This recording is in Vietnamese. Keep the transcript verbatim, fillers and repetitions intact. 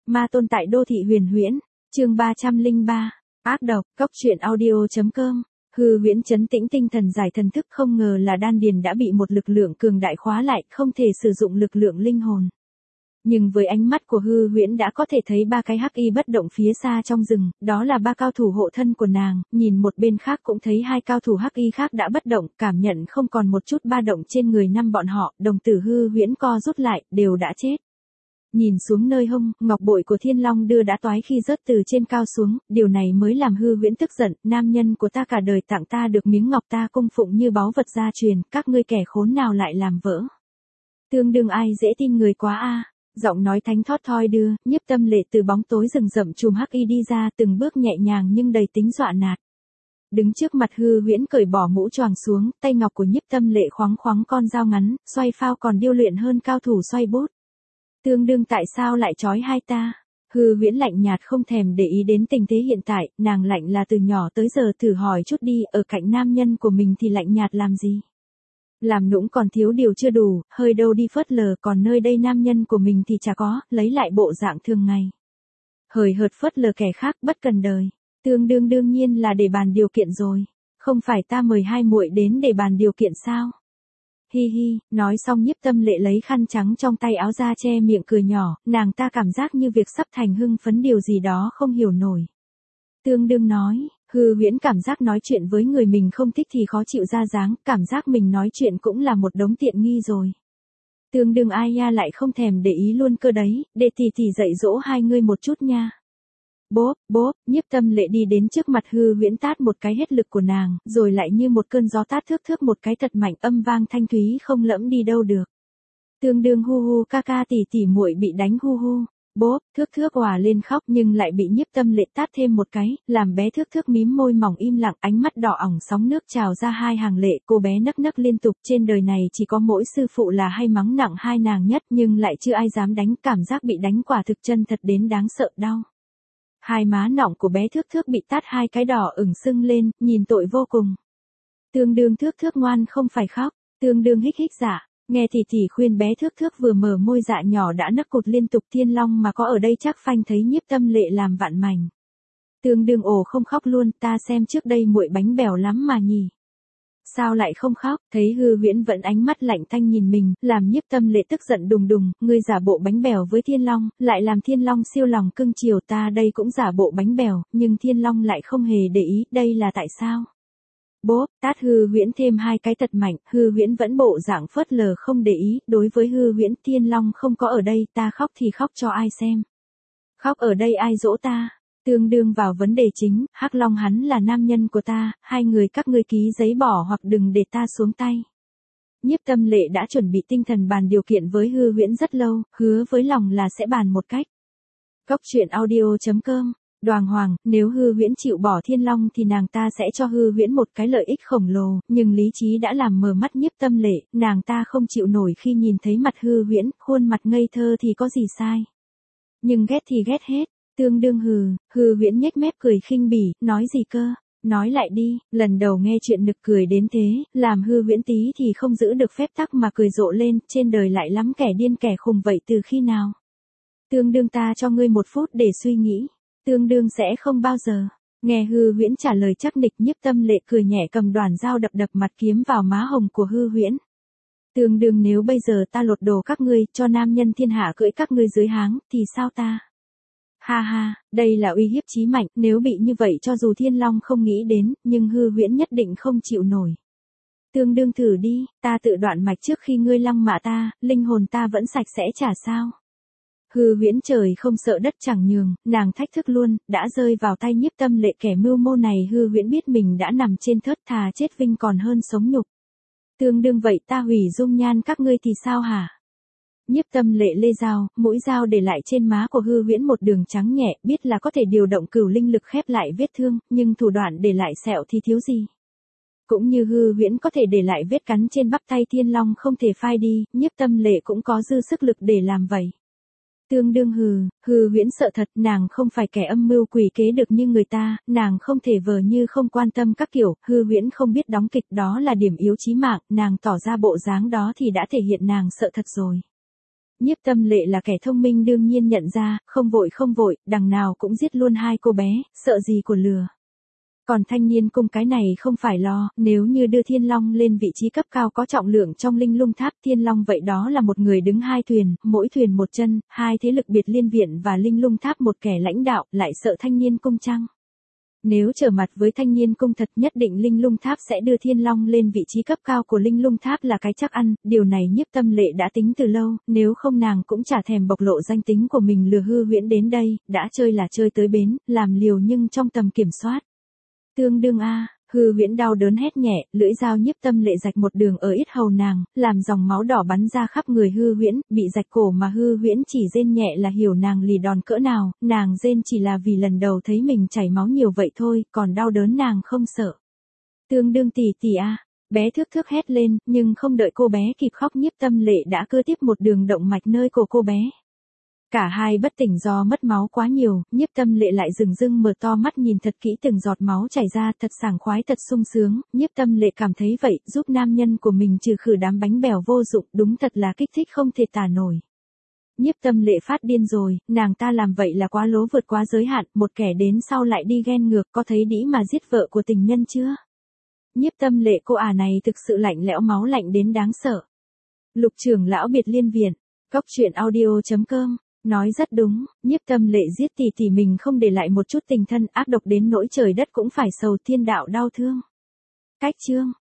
Ma tôn tại đô thị huyền huyễn, chương ba trăm lẻ ba, ác độc, cốc truyện audio chấm com. Hư Huyễn trấn tĩnh tinh thần giải thần thức, không ngờ là đan điền đã bị một lực lượng cường đại khóa lại, không thể sử dụng lực lượng linh hồn. Nhưng với ánh mắt của Hư Huyễn đã có thể thấy ba cái hắc y bất động phía xa trong rừng, đó là ba cao thủ hộ thân của nàng, nhìn một bên khác cũng thấy hai cao thủ hắc y khác đã bất động, cảm nhận không còn một chút ba động trên người năm bọn họ, đồng tử Hư Huyễn co rút lại, đều đã chết. Nhìn xuống nơi hông, ngọc bội của Thiên Long đưa đã toái khi rớt từ trên cao xuống, điều này mới làm Hư Huyễn tức giận, nam nhân của ta cả đời tặng ta được miếng ngọc ta cung phụng như báu vật gia truyền, các ngươi kẻ khốn nào lại làm vỡ. Tương đương ai dễ tin người quá a. Giọng nói thánh thót thoi đưa, Nhiếp Tâm Lệ từ bóng tối rừng rậm chùm hắc y đi ra, từng bước nhẹ nhàng nhưng đầy tính dọa nạt. Đứng trước mặt Hư Huyễn cởi bỏ mũ choàng xuống, tay ngọc của Nhiếp Tâm Lệ khoáng khoáng con dao ngắn, xoay phao còn điêu luyện hơn cao thủ xoay bút. Tương đương tại sao lại trói hai ta? Hư Huyễn lạnh nhạt không thèm để ý đến tình thế hiện tại, nàng lạnh là từ nhỏ tới giờ, thử hỏi chút đi, ở cạnh nam nhân của mình thì lạnh nhạt làm gì? Làm nũng còn thiếu điều chưa đủ, hơi đâu đi phớt lờ, còn nơi đây nam nhân của mình thì chả có, lấy lại bộ dạng thường ngày. Hời hợt phớt lờ kẻ khác, bất cần đời. Tương đương đương nhiên là để bàn điều kiện rồi. Không phải ta mời hai muội đến để bàn điều kiện sao? Hi hi, nói xong Nhiếp Tâm Lệ lấy khăn trắng trong tay áo ra che miệng cười nhỏ, nàng ta cảm giác như việc sắp thành hưng phấn điều gì đó không hiểu nổi. Tương đương nói, Hư Huyễn cảm giác nói chuyện với người mình không thích thì khó chịu ra dáng, cảm giác mình nói chuyện cũng là một đống tiện nghi rồi. Tương đương ai ya lại không thèm để ý luôn cơ đấy, để tỷ tỷ dạy dỗ hai ngươi một chút nha. Bốp, bốp, Nhiếp Tâm Lệ đi đến trước mặt Hư Huyễn tát một cái hết lực của nàng, rồi lại như một cơn gió tát thước thước một cái thật mạnh, âm vang thanh thúy không lẫm đi đâu được. Tương đương hu hu ca ca tỷ tỷ muội bị đánh hu hu. Bốp, thước thước òa lên khóc nhưng lại bị Nhiếp Tâm Lệ tát thêm một cái, làm bé thước thước mím môi mỏng im lặng, ánh mắt đỏ ỏng sóng nước trào ra hai hàng lệ, cô bé nấc nấc liên tục, trên đời này chỉ có mỗi sư phụ là hay mắng nặng hai nàng nhất nhưng lại chưa ai dám đánh, cảm giác bị đánh quả thực chân thật đến đáng sợ đau. Hai má nọng của bé thước thước bị tát hai cái đỏ ửng sưng lên, nhìn tội vô cùng. Tương đương thước thước ngoan không phải khóc, tương đương hích hích dạ. Nghe thì thì khuyên bé thước thước vừa mở môi dạ nhỏ đã nấc cụt liên tục, Thiên Long mà có ở đây chắc phanh thấy Nhiếp Tâm Lệ làm vạn mảnh. Tương đương ồ không khóc luôn, ta xem trước đây muội bánh bèo lắm mà nhỉ. Sao lại không khóc, thấy Hư Huyễn vẫn ánh mắt lạnh thanh nhìn mình, làm Nhiếp Tâm Lệ tức giận đùng đùng, ngươi giả bộ bánh bèo với Thiên Long, lại làm Thiên Long siêu lòng cưng chiều, ta đây cũng giả bộ bánh bèo, nhưng Thiên Long lại không hề để ý, đây là tại sao? Bốp, tát Hư Huyễn thêm hai cái thật mạnh, Hư Huyễn vẫn bộ dạng phớt lờ không để ý, đối với Hư Huyễn, Thiên Long không có ở đây, ta khóc thì khóc cho ai xem. Khóc ở đây ai dỗ ta? Tương đương vào vấn đề chính, Hắc Long hắn là nam nhân của ta, hai người các ngươi ký giấy bỏ hoặc đừng để ta xuống tay. Nhiếp Tâm Lệ đã chuẩn bị tinh thần bàn điều kiện với Hư Huyễn rất lâu, hứa với lòng là sẽ bàn một cách. Cốc truyện audio chấm com. Đoàng Hoàng, nếu Hư Huyễn chịu bỏ Thiên Long thì nàng ta sẽ cho Hư Huyễn một cái lợi ích khổng lồ, nhưng lý trí đã làm mờ mắt Nhiếp Tâm Lệ, nàng ta không chịu nổi khi nhìn thấy mặt Hư Huyễn, khuôn mặt ngây thơ thì có gì sai. Nhưng ghét thì ghét hết, tương đương hừ, Hư Huyễn nhếch mép cười khinh bỉ, nói gì cơ, nói lại đi, lần đầu nghe chuyện nực cười đến thế, làm Hư Huyễn tí thì không giữ được phép tắc mà cười rộ lên, trên đời lại lắm kẻ điên kẻ khùng vậy từ khi nào. Tương đương ta cho ngươi một phút để suy nghĩ. Tương đương sẽ không bao giờ. Nghe Hư Huyễn trả lời chắc nịch, Nhiếp Tâm Lệ cười nhẹ cầm đoàn dao đập đập mặt kiếm vào má hồng của Hư Huyễn. Tương đương nếu bây giờ ta lột đồ các ngươi, cho nam nhân thiên hạ cưỡi các ngươi dưới háng, thì sao ta? Ha ha, đây là uy hiếp chí mạnh, nếu bị như vậy cho dù Thiên Long không nghĩ đến, nhưng Hư Huyễn nhất định không chịu nổi. Tương đương thử đi, ta tự đoạn mạch trước khi ngươi lăng mạ ta, linh hồn ta vẫn sạch sẽ chả sao? Hư Huyễn trời không sợ đất chẳng nhường, nàng thách thức luôn, đã rơi vào tay Nhiếp Tâm Lệ kẻ mưu mô này. Hư Huyễn biết mình đã nằm trên thớt, thà chết vinh còn hơn sống nhục. Tương đương vậy ta hủy dung nhan các ngươi thì sao hả? Nhiếp Tâm Lệ lê dao, mũi dao để lại trên má của Hư Huyễn một đường trắng nhẹ, biết là có thể điều động cửu linh lực khép lại vết thương, nhưng thủ đoạn để lại sẹo thì thiếu gì. Cũng như Hư Huyễn có thể để lại vết cắn trên bắp tay Thiên Long không thể phai đi, Nhiếp Tâm Lệ cũng có dư sức lực để làm vậy. Tương đương hừ, Hư Huyễn sợ thật, nàng không phải kẻ âm mưu quỷ kế được như người ta, nàng không thể vờ như không quan tâm các kiểu, Hư Huyễn không biết đóng kịch, đó là điểm yếu chí mạng, nàng tỏ ra bộ dáng đó thì đã thể hiện nàng sợ thật rồi. Nhiếp Tâm Lệ là kẻ thông minh đương nhiên nhận ra, không vội không vội, đằng nào cũng giết luôn hai cô bé, sợ gì của lừa. Còn Thanh Niên Cung cái này không phải lo, nếu như đưa Thiên Long lên vị trí cấp cao có trọng lượng trong Linh Lung Tháp, Thiên Long vậy đó là một người đứng hai thuyền, mỗi thuyền một chân, hai thế lực biệt Liên Viện và Linh Lung Tháp một kẻ lãnh đạo, lại sợ Thanh Niên Cung chăng? Nếu trở mặt với Thanh Niên Cung thật nhất định Linh Lung Tháp sẽ đưa Thiên Long lên vị trí cấp cao của Linh Lung Tháp là cái chắc ăn, điều này Nhiếp Tâm Lệ đã tính từ lâu, nếu không nàng cũng chả thèm bộc lộ danh tính của mình lừa Hư Huyễn đến đây, đã chơi là chơi tới bến, làm liều nhưng trong tầm kiểm soát. Tương đương a, Hư Huyễn đau đớn hét nhẹ, lưỡi dao Nhiếp Tâm Lệ rạch một đường ở yết hầu nàng, làm dòng máu đỏ bắn ra khắp người Hư Huyễn, bị rạch cổ mà Hư Huyễn chỉ rên nhẹ là hiểu nàng lì đòn cỡ nào, nàng rên chỉ là vì lần đầu thấy mình chảy máu nhiều vậy thôi, còn đau đớn nàng không sợ. Tương đương tỷ tỷ a, bé thước thước hét lên, nhưng không đợi cô bé kịp khóc Nhiếp Tâm Lệ đã cưa tiếp một đường động mạch nơi cổ cô bé. Cả hai bất tỉnh do mất máu quá nhiều, Nhiếp Tâm Lệ lại dừng dưng mở to mắt nhìn thật kỹ từng giọt máu chảy ra, thật sảng khoái thật sung sướng, Nhiếp Tâm Lệ cảm thấy vậy, giúp nam nhân của mình trừ khử đám bánh bèo vô dụng, đúng thật là kích thích không thể tả nổi. Nhiếp Tâm Lệ phát điên rồi, nàng ta làm vậy là quá lố vượt quá giới hạn, một kẻ đến sau lại đi ghen ngược, có thấy đĩ mà giết vợ của tình nhân chưa? Nhiếp Tâm Lệ cô ả này thực sự lạnh lẽo máu lạnh đến đáng sợ. Lục trưởng lão biệt Liên Viện, Cốc Truyện Audio chấm com. Nói rất đúng, Nhiếp Tâm Lệ giết tỷ tỷ mình không để lại một chút tình thân, ác độc đến nỗi trời đất cũng phải sầu, thiên đạo đau thương. Cách chương